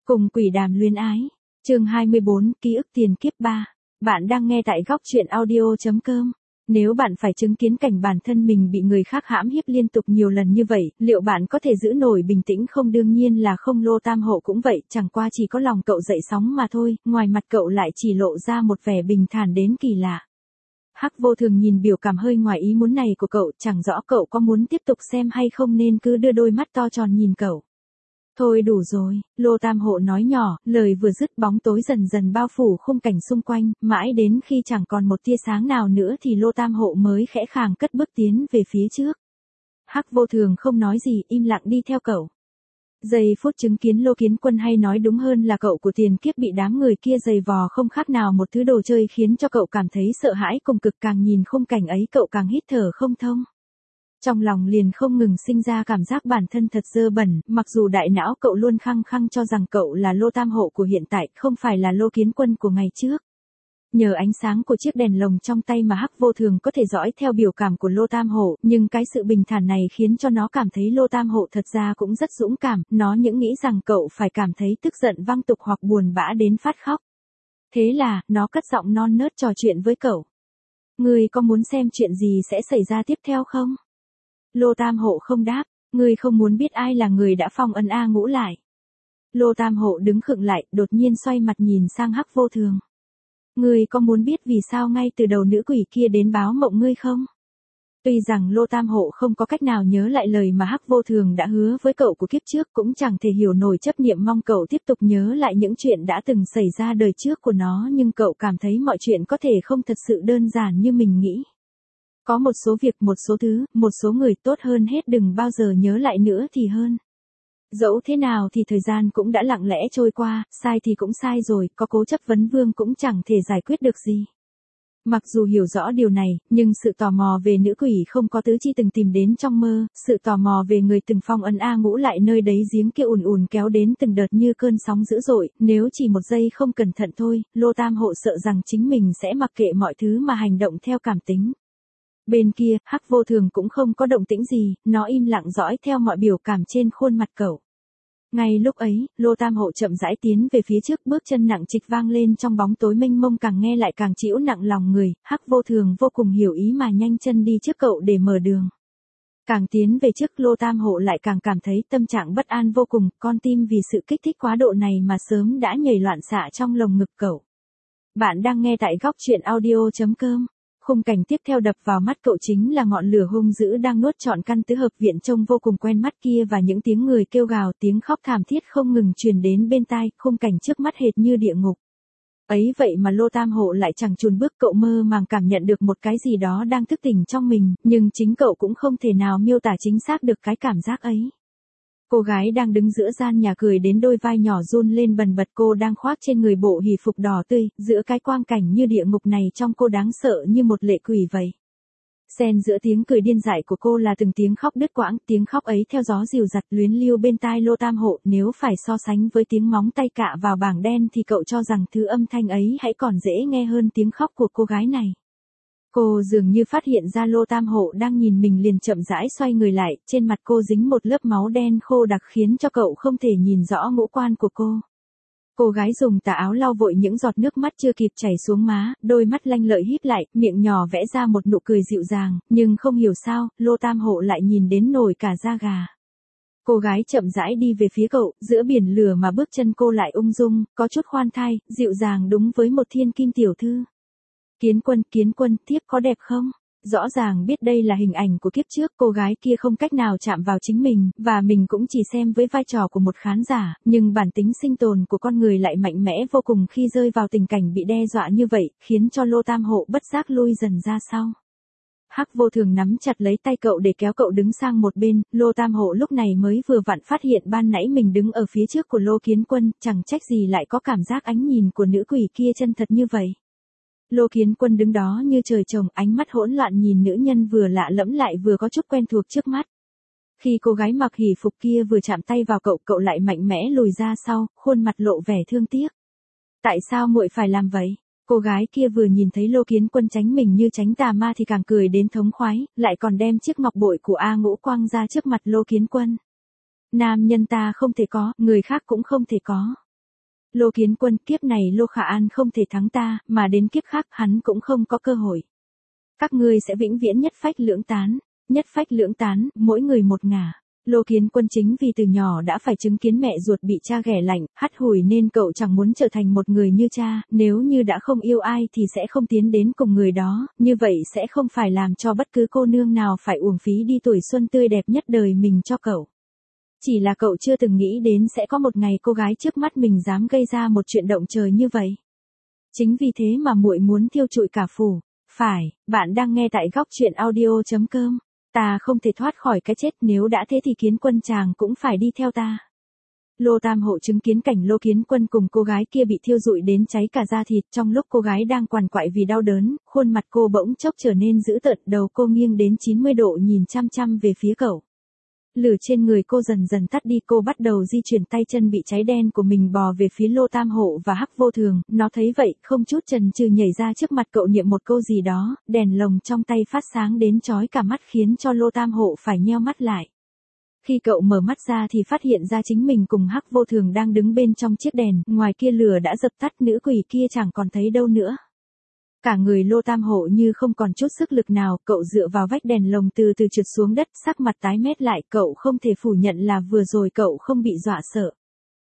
Cùng quỷ đàm luyến ái. Chương 24, ký ức tiền kiếp 3. Bạn đang nghe tại góc truyện audio.com. Nếu bạn phải chứng kiến cảnh bản thân mình bị người khác hãm hiếp liên tục nhiều lần như vậy, liệu bạn có thể giữ nổi bình tĩnh không? Đương nhiên là không. Lô Tam Hộ cũng vậy, chẳng qua chỉ có lòng cậu dậy sóng mà thôi, ngoài mặt cậu lại chỉ lộ ra một vẻ bình thản đến kỳ lạ. Hắc Vô Thường nhìn biểu cảm hơi ngoài ý muốn này của cậu, chẳng rõ cậu có muốn tiếp tục xem hay không nên cứ đưa đôi mắt to tròn nhìn cậu. Thôi đủ rồi, Lô Tam Hộ nói nhỏ, lời vừa dứt bóng tối dần dần bao phủ khung cảnh xung quanh, mãi đến khi chẳng còn một tia sáng nào nữa thì Lô Tam Hộ mới khẽ khàng cất bước tiến về phía trước. Hắc Vô Thường không nói gì, im lặng đi theo cậu. Giây phút chứng kiến Lô Kiến Quân, hay nói đúng hơn là cậu của tiền kiếp, bị đám người kia giày vò không khác nào một thứ đồ chơi, khiến cho cậu cảm thấy sợ hãi cùng cực. Càng nhìn khung cảnh ấy cậu càng hít thở không thông. Trong lòng liền không ngừng sinh ra cảm giác bản thân thật dơ bẩn, mặc dù đại não cậu luôn khăng khăng cho rằng cậu là Lô Tam Hộ của hiện tại, không phải là Lô Kiến Quân của ngày trước. Nhờ ánh sáng của chiếc đèn lồng trong tay mà Hắc Vô Thường có thể dõi theo biểu cảm của Lô Tam Hộ, nhưng cái sự bình thản này khiến cho nó cảm thấy Lô Tam Hộ thật ra cũng rất dũng cảm, nó những nghĩ rằng cậu phải cảm thấy tức giận văng tục hoặc buồn bã đến phát khóc. Thế là, nó cất giọng non nớt trò chuyện với cậu. Ngươi có muốn xem chuyện gì sẽ xảy ra tiếp theo không? Lô Tam Hộ không đáp. Ngươi không muốn biết ai là người đã phong ấn A Ngũ lại? Lô Tam Hộ đứng khựng lại, đột nhiên xoay mặt nhìn sang Hắc Vô Thường. Ngươi có muốn biết vì sao ngay từ đầu nữ quỷ kia đến báo mộng ngươi không? Tuy rằng Lô Tam Hộ không có cách nào nhớ lại lời mà Hắc Vô Thường đã hứa với cậu của kiếp trước, cũng chẳng thể hiểu nổi chấp niệm mong cậu tiếp tục nhớ lại những chuyện đã từng xảy ra đời trước của nó, nhưng cậu cảm thấy mọi chuyện có thể không thật sự đơn giản như mình nghĩ. Có một số việc, một số thứ, một số người tốt hơn hết đừng bao giờ nhớ lại nữa thì hơn. Dẫu thế nào thì thời gian cũng đã lặng lẽ trôi qua, sai thì cũng sai rồi, có cố chấp vấn vương cũng chẳng thể giải quyết được gì. Mặc dù hiểu rõ điều này, nhưng sự tò mò về nữ quỷ không có tứ chi từng tìm đến trong mơ, sự tò mò về người từng phong ấn A Ngũ lại nơi đấy giếng kia ùn ùn kéo đến từng đợt như cơn sóng dữ dội, nếu chỉ một giây không cẩn thận thôi, Lô Tam Hộ sợ rằng chính mình sẽ mặc kệ mọi thứ mà hành động theo cảm tính. Bên kia, Hắc Vô Thường cũng không có động tĩnh gì, nó im lặng dõi theo mọi biểu cảm trên khuôn mặt cậu. Ngay lúc ấy, Lô Tam Hộ chậm rãi tiến về phía trước, bước chân nặng trịch vang lên trong bóng tối mênh mông, càng nghe lại càng trĩu nặng lòng người. Hắc Vô Thường vô cùng hiểu ý mà nhanh chân đi trước cậu để mở đường. Càng tiến về trước, Lô Tam Hộ lại càng cảm thấy tâm trạng bất an vô cùng, con tim vì sự kích thích quá độ này mà sớm đã nhảy loạn xạ trong lồng ngực cậu. Bạn đang nghe tại góc truyện audio.com. Khung cảnh tiếp theo đập vào mắt cậu chính là ngọn lửa hung dữ đang nuốt trọn căn tứ hợp viện trông vô cùng quen mắt kia, và những tiếng người kêu gào, tiếng khóc thảm thiết không ngừng truyền đến bên tai, khung cảnh trước mắt hệt như địa ngục. Ấy vậy mà Lô Tam Hộ lại chẳng chùn bước, cậu mơ màng cảm nhận được một cái gì đó đang thức tỉnh trong mình, nhưng chính cậu cũng không thể nào miêu tả chính xác được cái cảm giác ấy. Cô gái đang đứng giữa gian nhà cười đến đôi vai nhỏ run lên bần bật, cô đang khoác trên người bộ hỷ phục đỏ tươi, giữa cái quang cảnh như địa ngục này trông cô đáng sợ như một lệ quỷ vậy. Xen giữa tiếng cười điên dại của cô là từng tiếng khóc đứt quãng, tiếng khóc ấy theo gió dịu dặt luyến lưu bên tai Lô Tam Hộ, nếu phải so sánh với tiếng móng tay cạ vào bảng đen thì cậu cho rằng thứ âm thanh ấy hãy còn dễ nghe hơn tiếng khóc của cô gái này. Cô dường như phát hiện ra Lô Tam Hộ đang nhìn mình, liền chậm rãi xoay người lại, trên mặt cô dính một lớp máu đen khô đặc khiến cho cậu không thể nhìn rõ ngũ quan của cô. Cô gái dùng tà áo lau vội những giọt nước mắt chưa kịp chảy xuống má, đôi mắt lanh lợi híp lại, miệng nhỏ vẽ ra một nụ cười dịu dàng, nhưng không hiểu sao, Lô Tam Hộ lại nhìn đến nổi cả da gà. Cô gái chậm rãi đi về phía cậu, giữa biển lửa mà bước chân cô lại ung dung, có chút khoan thai, dịu dàng đúng với một thiên kim tiểu thư. Kiến Quân, thiếp có đẹp không? Rõ ràng biết đây là hình ảnh của kiếp trước, cô gái kia không cách nào chạm vào chính mình, và mình cũng chỉ xem với vai trò của một khán giả, nhưng bản tính sinh tồn của con người lại mạnh mẽ vô cùng khi rơi vào tình cảnh bị đe dọa như vậy, khiến cho Lô Tam Hộ bất giác lui dần ra sau. Hắc Vô Thường nắm chặt lấy tay cậu để kéo cậu đứng sang một bên, Lô Tam Hộ lúc này mới vừa vặn phát hiện ban nãy mình đứng ở phía trước của Lô Kiến Quân, chẳng trách gì lại có cảm giác ánh nhìn của nữ quỷ kia chân thật như vậy. Lô Kiến Quân đứng đó như trời trồng, ánh mắt hỗn loạn nhìn nữ nhân vừa lạ lẫm lại vừa có chút quen thuộc trước mắt. Khi cô gái mặc hỷ phục kia vừa chạm tay vào cậu, cậu lại mạnh mẽ lùi ra sau, khuôn mặt lộ vẻ thương tiếc. Tại sao muội phải làm vậy? Cô gái kia vừa nhìn thấy Lô Kiến Quân tránh mình như tránh tà ma thì càng cười đến thống khoái, lại còn đem chiếc ngọc bội của A Ngũ quăng ra trước mặt Lô Kiến Quân. Nam nhân ta không thể có, người khác cũng không thể có. Lô Kiến Quân, kiếp này Lô Khả An không thể thắng ta, mà đến kiếp khác hắn cũng không có cơ hội. Các ngươi sẽ vĩnh viễn nhất phách lưỡng tán, mỗi người một ngả. Lô Kiến Quân chính vì từ nhỏ đã phải chứng kiến mẹ ruột bị cha ghẻ lạnh, hắt hủi nên cậu chẳng muốn trở thành một người như cha, nếu như đã không yêu ai thì sẽ không tiến đến cùng người đó, như vậy sẽ không phải làm cho bất cứ cô nương nào phải uổng phí đi tuổi xuân tươi đẹp nhất đời mình cho cậu. Chỉ là cậu chưa từng nghĩ đến sẽ có một ngày cô gái trước mắt mình dám gây ra một chuyện động trời như vậy. Chính vì thế mà muội muốn thiêu trụi cả phủ. Phải, bạn đang nghe tại góc truyện audio.com. Ta không thể thoát khỏi cái chết, nếu đã thế thì Kiến Quân chàng cũng phải đi theo ta. Lô Tam Hộ chứng kiến cảnh Lô Kiến Quân cùng cô gái kia bị thiêu rụi đến cháy cả da thịt, trong lúc cô gái đang quằn quại vì đau đớn, khuôn mặt cô bỗng chốc trở nên dữ tợn, đầu cô nghiêng đến 90 độ nhìn chăm chăm về phía cậu. Lửa trên người cô dần dần tắt đi, cô bắt đầu di chuyển tay chân bị cháy đen của mình bò về phía Lô Tam Hộ và Hắc Vô Thường, nó thấy vậy, không chút chần chừ nhảy ra trước mặt cậu niệm một câu gì đó, đèn lồng trong tay phát sáng đến chói cả mắt khiến cho Lô Tam Hộ phải nheo mắt lại. Khi cậu mở mắt ra thì phát hiện ra chính mình cùng Hắc Vô Thường đang đứng bên trong chiếc đèn, ngoài kia lửa đã dập tắt, nữ quỷ kia chẳng còn thấy đâu nữa. Cả người Lô Tam Hộ như không còn chút sức lực nào, cậu dựa vào vách đèn lồng từ từ trượt xuống đất, sắc mặt tái mét lại, cậu không thể phủ nhận là vừa rồi cậu không bị dọa sợ.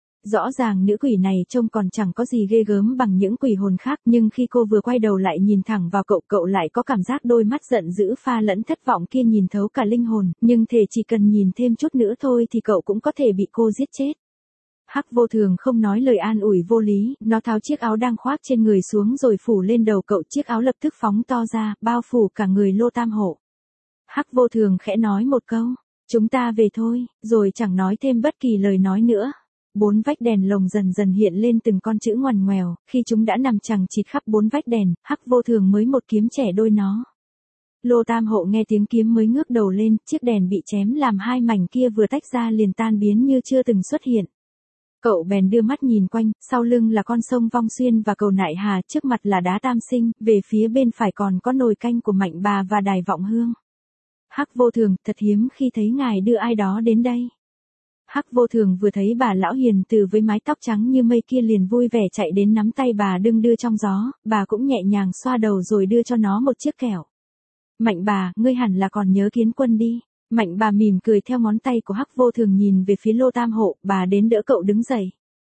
Rõ ràng nữ quỷ này trông còn chẳng có gì ghê gớm bằng những quỷ hồn khác, nhưng khi cô vừa quay đầu lại nhìn thẳng vào cậu, cậu lại có cảm giác đôi mắt giận dữ pha lẫn thất vọng kia nhìn thấu cả linh hồn, nhưng thể chỉ cần nhìn thêm chút nữa thôi thì cậu cũng có thể bị cô giết chết. Hắc Vô Thường không nói lời an ủi vô lý, nó tháo chiếc áo đang khoác trên người xuống rồi phủ lên đầu cậu, chiếc áo lập tức phóng to ra, bao phủ cả người Lô Tam Hộ. Hắc Vô Thường khẽ nói một câu, chúng ta về thôi, rồi chẳng nói thêm bất kỳ lời nói nữa. Bốn vách đèn lồng dần dần hiện lên từng con chữ ngoằn ngoèo, khi chúng đã nằm chằng chịt khắp bốn vách đèn, Hắc Vô Thường mới một kiếm chẻ đôi nó. Lô Tam Hộ nghe tiếng kiếm mới ngước đầu lên, chiếc đèn bị chém làm hai mảnh kia vừa tách ra liền tan biến như chưa từng xuất hiện. Cậu bèn đưa mắt nhìn quanh, sau lưng là con sông Vong Xuyên và cầu Nại Hà, trước mặt là đá Tam Sinh, về phía bên phải còn có nồi canh của Mạnh Bà và đài Vọng Hương. Hắc Vô Thường, thật hiếm khi thấy ngài đưa ai đó đến đây. Hắc Vô Thường vừa thấy bà lão hiền từ với mái tóc trắng như mây kia liền vui vẻ chạy đến nắm tay bà đưng đưa trong gió, bà cũng nhẹ nhàng xoa đầu rồi đưa cho nó một chiếc kẹo. Mạnh Bà, ngươi hẳn là còn nhớ Kiến Quân đi. Mạnh Bà mỉm cười theo ngón tay của Hắc Vô Thường nhìn về phía Lô Tam Hộ, bà đến đỡ cậu đứng dậy.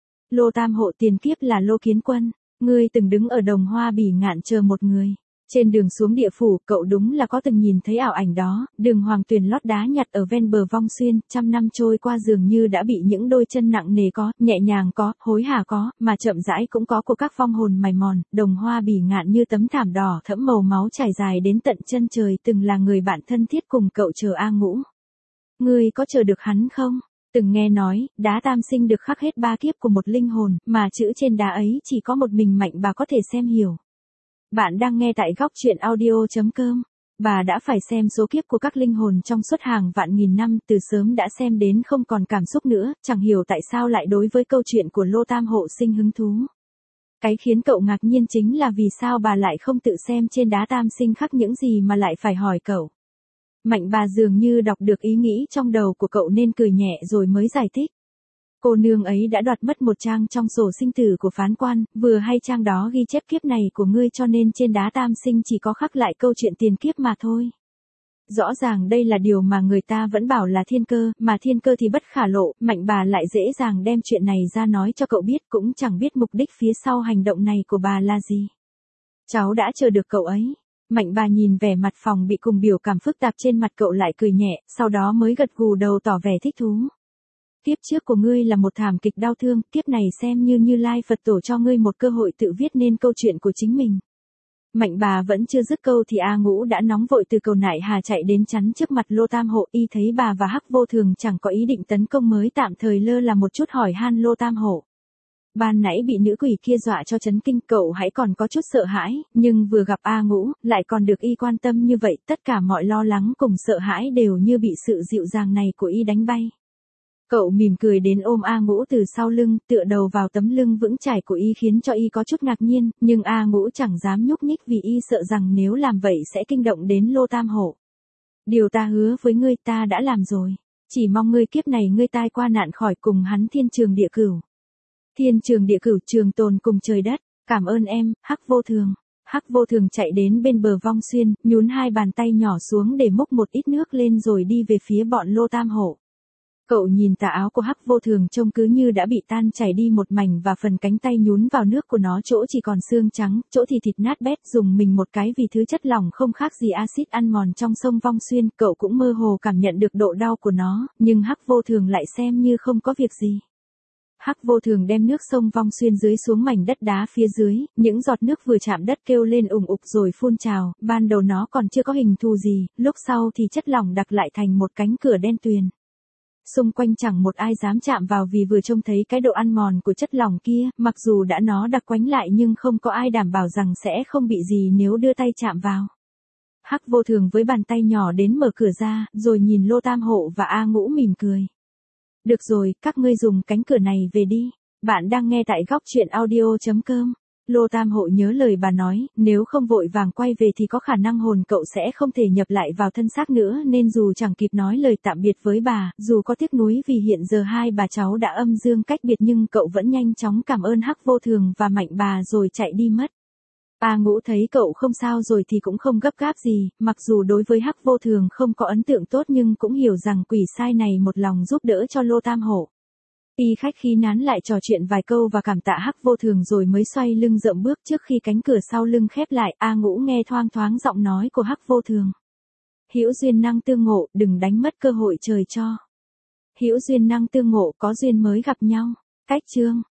Lô Tam Hộ, tiền kiếp là Lô Kiến Quân, ngươi từng đứng ở Đồng Hoa Bỉ Ngạn chờ một người. Trên đường xuống địa phủ, cậu đúng là có từng nhìn thấy ảo ảnh đó, đường hoàng tuyền lót đá nhặt ở ven bờ Vong Xuyên, trăm năm trôi qua dường như đã bị những đôi chân nặng nề có, nhẹ nhàng có, hối hả có, mà chậm rãi cũng có của các vong hồn mài mòn, Đồng Hoa Bỉ Ngạn như tấm thảm đỏ thẫm màu máu trải dài đến tận chân trời, từng là người bạn thân thiết cùng cậu chờ A Ngũ. Ngươi có chờ được hắn không? Từng nghe nói, đá Tam Sinh được khắc hết 3 kiếp của một linh hồn, mà chữ trên đá ấy chỉ có một mình Mạnh Bà có thể xem hiểu. Bạn đang nghe tại góc truyện audio.com. Bà đã phải xem số kiếp của các linh hồn trong suốt hàng vạn nghìn năm, từ sớm đã xem đến không còn cảm xúc nữa, chẳng hiểu tại sao lại đối với câu chuyện của Lô Tam Hộ sinh hứng thú. Cái khiến cậu ngạc nhiên chính là vì sao bà lại không tự xem trên đá Tam Sinh khắc những gì mà lại phải hỏi cậu. Mạnh Bà dường như đọc được ý nghĩ trong đầu của cậu nên cười nhẹ rồi mới giải thích. Cô nương ấy đã đoạt mất một trang trong sổ sinh tử của phán quan, vừa hay trang đó ghi chép kiếp này của ngươi cho nên trên đá Tam Sinh chỉ có khắc lại câu chuyện tiền kiếp mà thôi. Rõ ràng đây là điều mà người ta vẫn bảo là thiên cơ, mà thiên cơ thì bất khả lộ, Mạnh Bà lại dễ dàng đem chuyện này ra nói cho cậu biết, cũng chẳng biết mục đích phía sau hành động này của bà là gì. Cháu đã chờ được cậu ấy. Mạnh Bà nhìn vẻ mặt phòng bị cùng biểu cảm phức tạp trên mặt cậu lại cười nhẹ, sau đó mới gật gù đầu tỏ vẻ thích thú. Kiếp trước của ngươi là một thảm kịch đau thương, kiếp này xem như Như Lai Phật Tổ cho ngươi một cơ hội tự viết nên câu chuyện của chính mình. Mạnh Bà vẫn chưa dứt câu thì A Ngũ đã nóng vội từ cầu Nại Hà chạy đến chắn trước mặt Lô Tam Hộ, y thấy bà và Hắc Vô Thường chẳng có ý định tấn công mới tạm thời lơ là một chút hỏi han Lô Tam Hộ. Ban nãy bị nữ quỷ kia dọa cho chấn kinh, cậu hãy còn có chút sợ hãi, nhưng vừa gặp A Ngũ, lại còn được y quan tâm như vậy, tất cả mọi lo lắng cùng sợ hãi đều như bị sự dịu dàng này của y đánh bay. Cậu mỉm cười đến ôm A Ngũ từ sau lưng, tựa đầu vào tấm lưng vững chãi của y khiến cho y có chút ngạc nhiên, nhưng A Ngũ chẳng dám nhúc nhích vì y sợ rằng nếu làm vậy sẽ kinh động đến Lô Tam Hộ. Điều ta hứa với ngươi ta đã làm rồi, chỉ mong ngươi kiếp này ngươi tai qua nạn khỏi cùng hắn thiên trường địa cửu. Thiên trường địa cửu, trường tồn cùng trời đất, cảm ơn em, Hắc Vô Thường. Hắc Vô Thường chạy đến bên bờ Vong Xuyên, nhún hai bàn tay nhỏ xuống để múc một ít nước lên rồi đi về phía bọn Lô Tam Hộ. Cậu nhìn tà áo của Hắc Vô Thường trông cứ như đã bị tan chảy đi một mảnh và phần cánh tay nhún vào nước của nó chỗ chỉ còn xương trắng, chỗ thì thịt nát bét dùng mình một cái vì thứ chất lỏng không khác gì axit ăn mòn trong sông Vong Xuyên. Cậu cũng mơ hồ cảm nhận được độ đau của nó, nhưng Hắc Vô Thường lại xem như không có việc gì. Hắc Vô Thường đem nước sông Vong Xuyên dưới xuống mảnh đất đá phía dưới, những giọt nước vừa chạm đất kêu lên ùng ục rồi phun trào, ban đầu nó còn chưa có hình thù gì, lúc sau thì chất lỏng đặc lại thành một cánh cửa đen tuyền. Xung quanh chẳng một ai dám chạm vào vì vừa trông thấy cái độ ăn mòn của chất lỏng kia, mặc dù đã nó đặc quánh lại nhưng không có ai đảm bảo rằng sẽ không bị gì nếu đưa tay chạm vào. Hắc Vô Thường với bàn tay nhỏ đến mở cửa ra, rồi nhìn Lô Tam Hộ và A Ngũ mỉm cười. Được rồi, các ngươi dùng cánh cửa này về đi. Bạn đang nghe tại góc truyện audio.com. Lô Tam Hộ nhớ lời bà nói, nếu không vội vàng quay về thì có khả năng hồn cậu sẽ không thể nhập lại vào thân xác nữa nên dù chẳng kịp nói lời tạm biệt với bà, dù có tiếc nuối vì hiện giờ hai bà cháu đã âm dương cách biệt nhưng cậu vẫn nhanh chóng cảm ơn Hắc Vô Thường và Mạnh bà rồi chạy đi mất. A Ngũ thấy cậu không sao rồi thì cũng không gấp gáp gì, mặc dù đối với Hắc Vô Thường không có ấn tượng tốt nhưng cũng hiểu rằng quỷ sai này một lòng giúp đỡ cho Lô Tam Hộ. Y khách khí nán lại trò chuyện vài câu và cảm tạ Hắc Vô Thường rồi mới xoay lưng dậm bước. Trước khi cánh cửa sau lưng khép lại, A Ngũ nghe thoang thoáng giọng nói của Hắc Vô Thường. Hữu duyên năng tương ngộ, đừng đánh mất cơ hội trời cho. Hữu duyên năng tương ngộ, có duyên mới gặp nhau. Cách chương